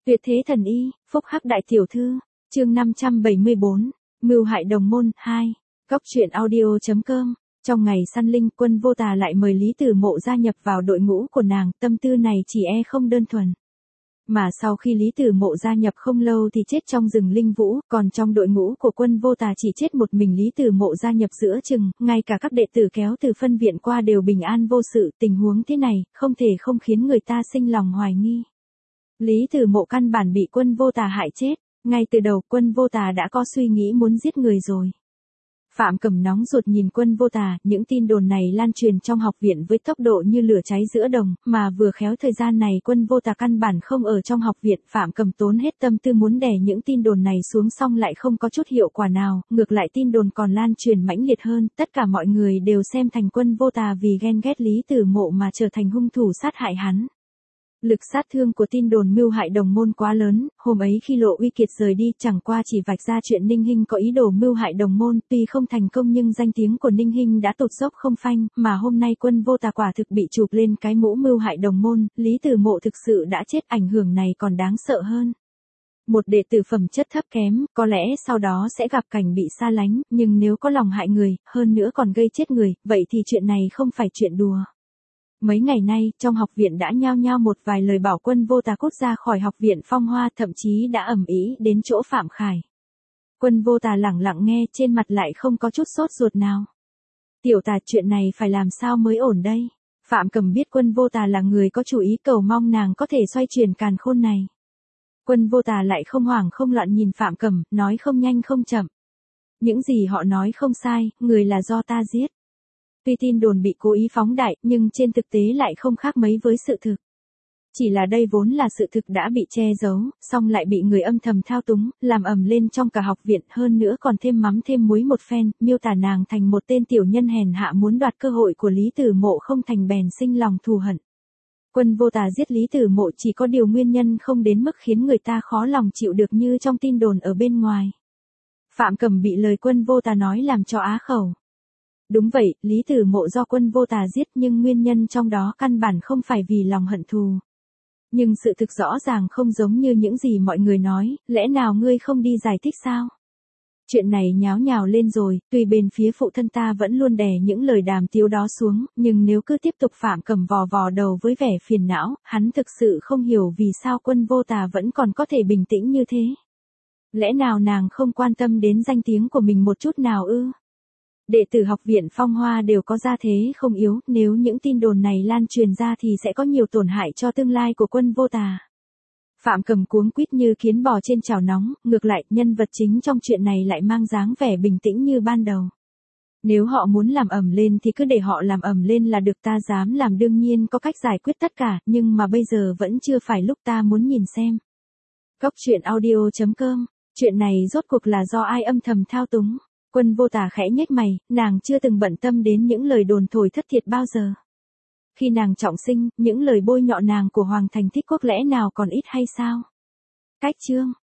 Tuyệt thế thần y, phúc hắc đại tiểu thư, chương 574, mưu hại đồng môn, 2, góc truyện audio.com. Trong ngày săn linh, Quân Vô Tà lại mời Lý Tử Mộ gia nhập vào đội ngũ của nàng, tâm tư này chỉ không đơn thuần. Mà sau khi Lý Tử Mộ gia nhập không lâu thì chết trong rừng linh vũ, còn trong đội ngũ của Quân Vô Tà chỉ chết một mình Lý Tử Mộ gia nhập giữa chừng, ngay cả các đệ tử kéo từ phân viện qua đều bình an vô sự, tình huống thế này, không thể không khiến người ta sinh lòng hoài nghi. Lý Tử Mộ căn bản bị Quân Vô Tà hại chết, ngay từ đầu Quân Vô Tà đã có suy nghĩ muốn giết người rồi. Phạm Cầm nóng ruột nhìn Quân Vô Tà, những tin đồn này lan truyền trong học viện với tốc độ như lửa cháy giữa đồng, mà vừa khéo thời gian này Quân Vô Tà căn bản không ở trong học viện, Phạm Cầm tốn hết tâm tư muốn đè những tin đồn này xuống xong lại không có chút hiệu quả nào, ngược lại tin đồn còn lan truyền mãnh liệt hơn, tất cả mọi người đều xem thành Quân Vô Tà vì ghen ghét Lý Tử Mộ mà trở thành hung thủ sát hại hắn. Lực sát thương của tin đồn mưu hại đồng môn quá lớn, hôm ấy khi Lộ Uy Kiệt rời đi chẳng qua chỉ vạch ra chuyện Ninh Hinh có ý đồ mưu hại đồng môn, tuy không thành công nhưng danh tiếng của Ninh Hinh đã tụt dốc không phanh, mà hôm nay Quân Vô Tà quả thực bị chụp lên cái mũ mưu hại đồng môn, Lý Tử Mộ thực sự đã chết, ảnh hưởng này còn đáng sợ hơn. Một đệ tử phẩm chất thấp kém, có lẽ sau đó sẽ gặp cảnh bị xa lánh, nhưng nếu có lòng hại người, hơn nữa còn gây chết người, vậy thì chuyện này không phải chuyện đùa. Mấy ngày nay, trong học viện đã nhao nhao một vài lời bảo Quân Vô Tà cút ra khỏi học viện Phong Hoa, thậm chí đã ầm ĩ đến chỗ Phạm Khải. Quân Vô Tà lẳng lặng nghe, trên mặt lại không có chút sốt ruột nào. Tiểu Tà, chuyện này phải làm sao mới ổn đây? Phạm Cầm biết Quân Vô Tà là người có chủ ý, cầu mong nàng có thể xoay chuyển càn khôn này. Quân Vô Tà lại không hoảng không loạn nhìn Phạm Cầm, nói không nhanh không chậm. Những gì họ nói không sai, người là do ta giết. Tuy tin đồn bị cố ý phóng đại, nhưng trên thực tế lại không khác mấy với sự thực. Chỉ là đây vốn là sự thực đã bị che giấu, song lại bị người âm thầm thao túng, làm ầm lên trong cả học viện, hơn nữa còn thêm mắm thêm muối một phen, miêu tả nàng thành một tên tiểu nhân hèn hạ muốn đoạt cơ hội của Lý Tử Mộ, không thành bèn sinh lòng thù hận. Quân Vô Tà giết Lý Tử Mộ chỉ có điều nguyên nhân không đến mức khiến người ta khó lòng chịu được như trong tin đồn ở bên ngoài. Phạm Cầm bị lời Quân Vô Tà nói làm cho á khẩu. Đúng vậy, Lý Tử Mộ do Quân Vô Tà giết, nhưng nguyên nhân trong đó căn bản không phải vì lòng hận thù. Nhưng sự thực rõ ràng không giống như những gì mọi người nói, lẽ nào ngươi không đi giải thích sao? Chuyện này nháo nhào lên rồi, tuy bên phía phụ thân ta vẫn luôn đè những lời đàm tiếu đó xuống, nhưng nếu cứ tiếp tục Phạm Cầm vò vò đầu với vẻ phiền não, hắn thực sự không hiểu vì sao Quân Vô Tà vẫn còn có thể bình tĩnh như thế. Lẽ nào nàng không quan tâm đến danh tiếng của mình một chút nào ư? Đệ tử học viện Phong Hoa đều có gia thế không yếu, nếu những tin đồn này lan truyền ra thì sẽ có nhiều tổn hại cho tương lai của Quân Vô Tà. Phạm Cầm cuống quýt như kiến bò trên chảo nóng, ngược lại, nhân vật chính trong chuyện này lại mang dáng vẻ bình tĩnh như ban đầu. Nếu họ muốn làm ầm lên thì cứ để họ làm ầm lên là được, ta dám làm đương nhiên có cách giải quyết tất cả, nhưng mà bây giờ vẫn chưa phải lúc, ta muốn nhìn xem. Góc truyện audio.com, chuyện này rốt cuộc là do ai âm thầm thao túng? Quân Vô Tà khẽ nhếch mày, nàng chưa từng bận tâm đến những lời đồn thổi thất thiệt bao giờ. Khi nàng trọng sinh, những lời bôi nhọ nàng của Hoàng Thành Thích Quốc lẽ nào còn ít hay sao? Cách chương